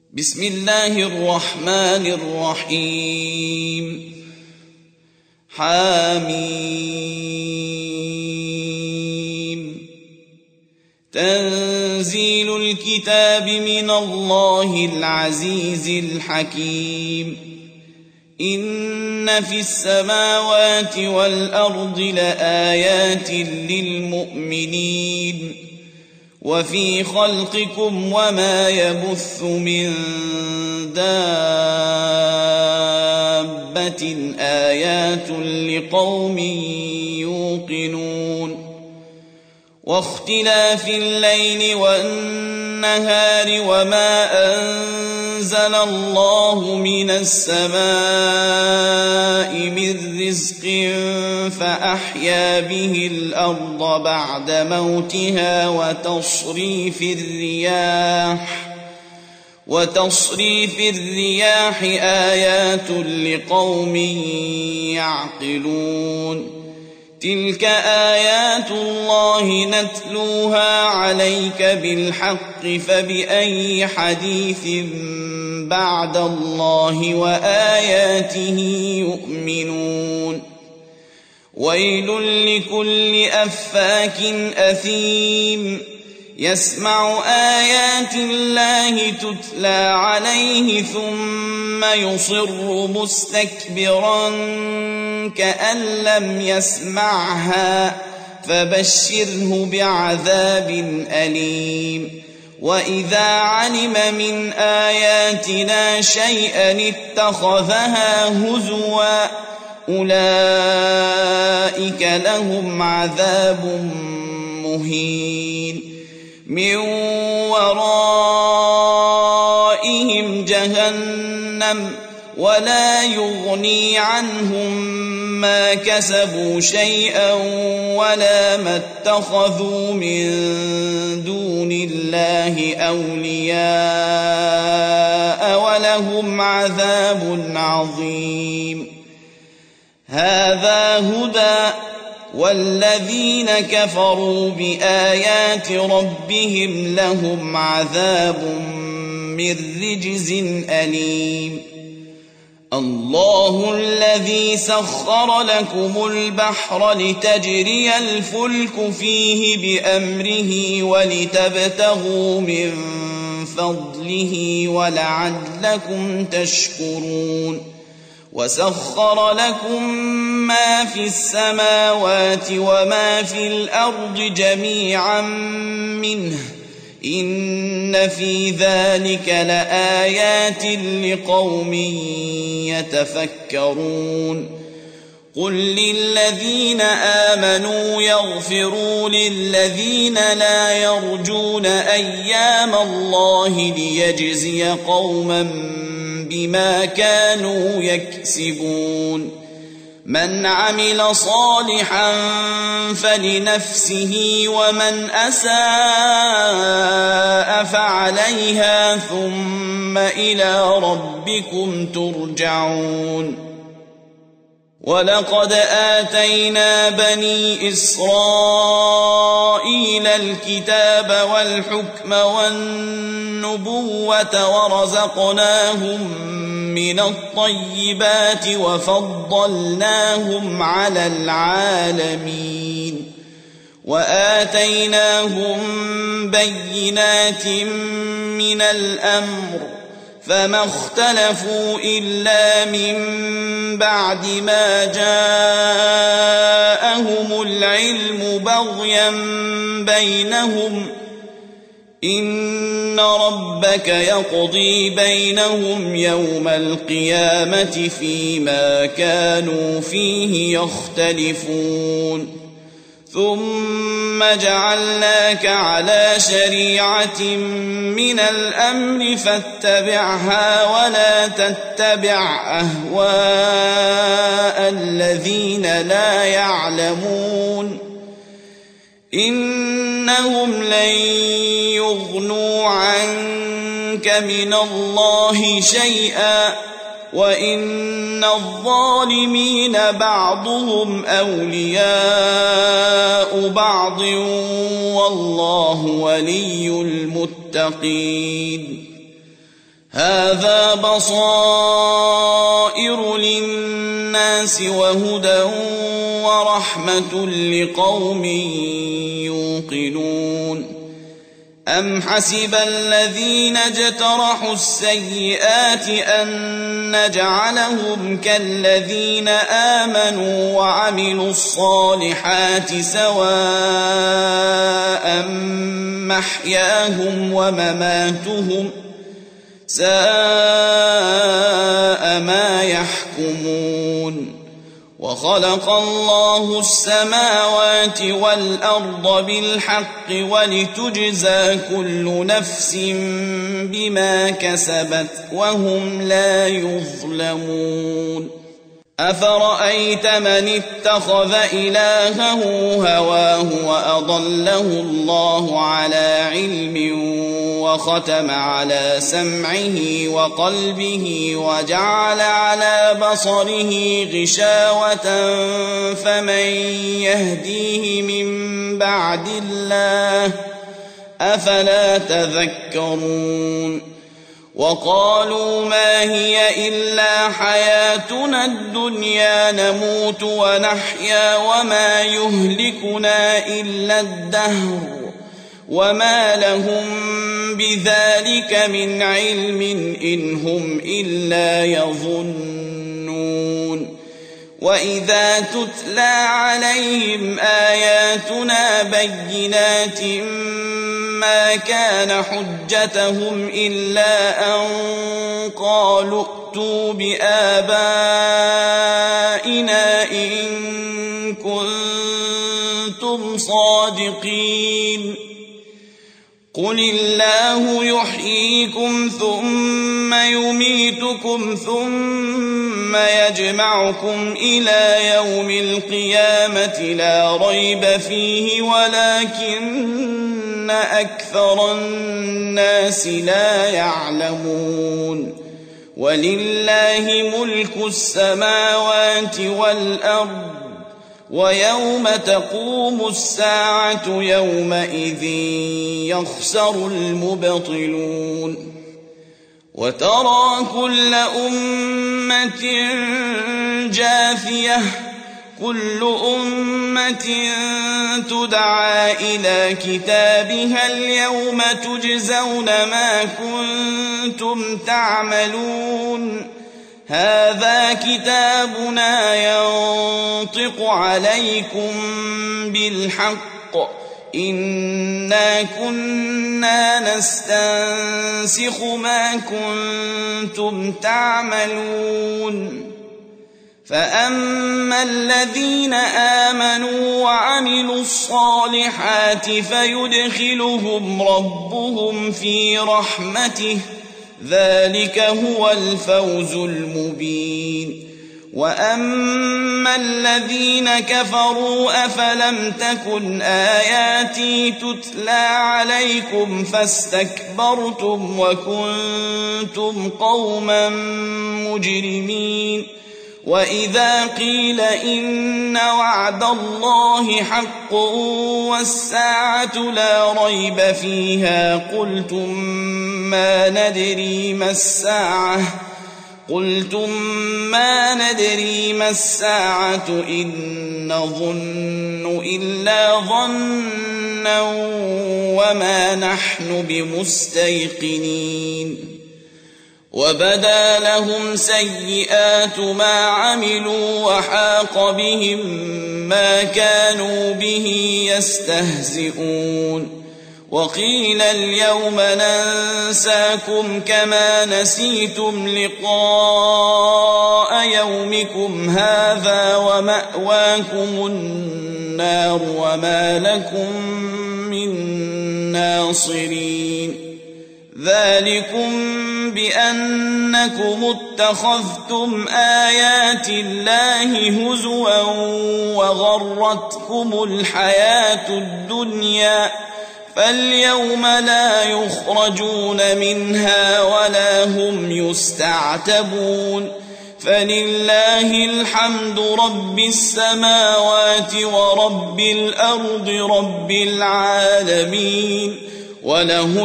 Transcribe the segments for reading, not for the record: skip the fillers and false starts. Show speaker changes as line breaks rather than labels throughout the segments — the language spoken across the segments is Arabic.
بسم الله الرحمن الرحيم حميم تنزيل الكتاب من الله العزيز الحكيم إن في السماوات والأرض لآيات للمؤمنين وفي خلقكم وما يبث من دابة آيات لقوم يوقنون واختلاف الليل والنهار وما أنزل الله من السماء من رزق فأحيا به الأرض بعد موتها وتصريف الرياح آيات لقوم يعقلون تلك آيات الله نتلوها عليك بالحق فبأي حديث بعد الله وآياته يؤمنون ويل لكل أفاك أثيم يسمع آيات الله تتلى عليه ثم يصر مستكبرا كأن لم يسمعها فبشره بعذاب أليم وإذا علم من آياتنا شيئا اتخذها هزوا أولئك لهم عذاب مهين من ورائهم جهنم ولا يغني عنهم ما كسبوا شيئا ولا ما اتخذوا من دون الله أولياء ولهم عذاب عظيم هذا هدى والذين كفروا بآيات ربهم لهم عذاب من رجز أليم الله الذي سخر لكم البحر لتجري الفلك فيه بأمره ولتبتغوا من فضله ولعلكم تشكرون وسخر لكم ما في السماوات وما في الأرض جميعا منه إن في ذلك لآيات لقوم يتفكرون قل للذين آمنوا يغفروا للذين لا يرجون أيام الله ليجزي قوما بما كانوا يكسبون من عمل صالحا فلنفسه ومن أساء فعليها ثم إلى ربكم ترجعون ولقد آتينا بني إسرائيل الكتاب والحكم والنبوة ورزقناهم من الطيبات وفضلناهم على العالمين وآتيناهم بينات من الأمر فما اختلفوا إلا من بعد ما جاءهم العلم بغيا بينهم إن ربك يقضي بينهم يوم القيامة فيما كانوا فيه يختلفون ثم جعلناك على شريعة من الأمر فاتبعها ولا تتبع أهواء الذين لا يعلمون إنهم لن يغنوا عنك من الله شيئا وإن الظالمين بعضهم أولياء بعض والله ولي المتقين هذا بصائر للناس وهدى ورحمة لقوم يوقنون أم حسب الذين اجترحوا السيئات أن نجعلهم كالذين آمنوا وعملوا الصالحات سواء محياهم ومماتهم ساء ما يحكمون وخلق الله السماوات والأرض بالحق ولتجزى كل نفس بما كسبت وهم لا يظلمون أفرأيت من اتخذ إلهه هواه وأضله الله على علم وختم على سمعه وقلبه وجعل على بصره غشاوة فمن يهديه من بعد الله أفلا تذكرون وقالوا ما هي إلا حياتنا الدنيا نموت ونحيا وما يهلكنا إلا الدهر وما لهم بذلك من علم إن هم إلا يظنون وإذا تتلى عليهم آياتنا بينات ما كان حجتهم إلا أن قالوا ائتوا بآبائنا إن كنتم صادقين قل الله يحييكم ثم يميتكم ثم يجمعكم إلى يوم القيامة لا ريب فيه ولكن أكثر الناس لا يعلمون ولله ملك السماوات والأرض ويوم تقوم الساعة يومئذ يخسر المبطلون وترى كل أمة جاثية كل أمة تدعى إلى كتابها اليوم تجزون ما كنتم تعملون هذا كتابنا ينطق عليكم بالحق إنا كنا نستنسخ ما كنتم تعملون فأما الذين آمنوا وعملوا الصالحات فيدخلهم ربهم في رحمته ذلك هو الفوز المبين وأما الذين كفروا أفلم تكن آياتي تتلى عليكم فاستكبرتم وكنتم قوما مجرمين وإذا قيل إن وعد الله حق والساعة لا ريب فيها قلتم ما ندري ما الساعة إن نظن إلا ظنا وما نحن بمستيقنين وبدا لهم سيئات ما عملوا وحاق بهم ما كانوا به يستهزئون وقيل اليوم ننساكم كما نسيتم لقاء يومكم هذا ومأواكم النار وما لكم من ناصرين ذلكم بأنكم اتخذتم آيات الله هزوا وغرتكم الحياة الدنيا فاليوم لا يخرجون منها ولا هم يستعتبون فلله الحمد رب السماوات ورب الأرض رب العالمين وله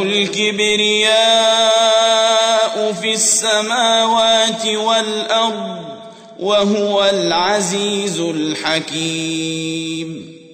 الكبرياء في السماوات والأرض وهو العزيز الحكيم.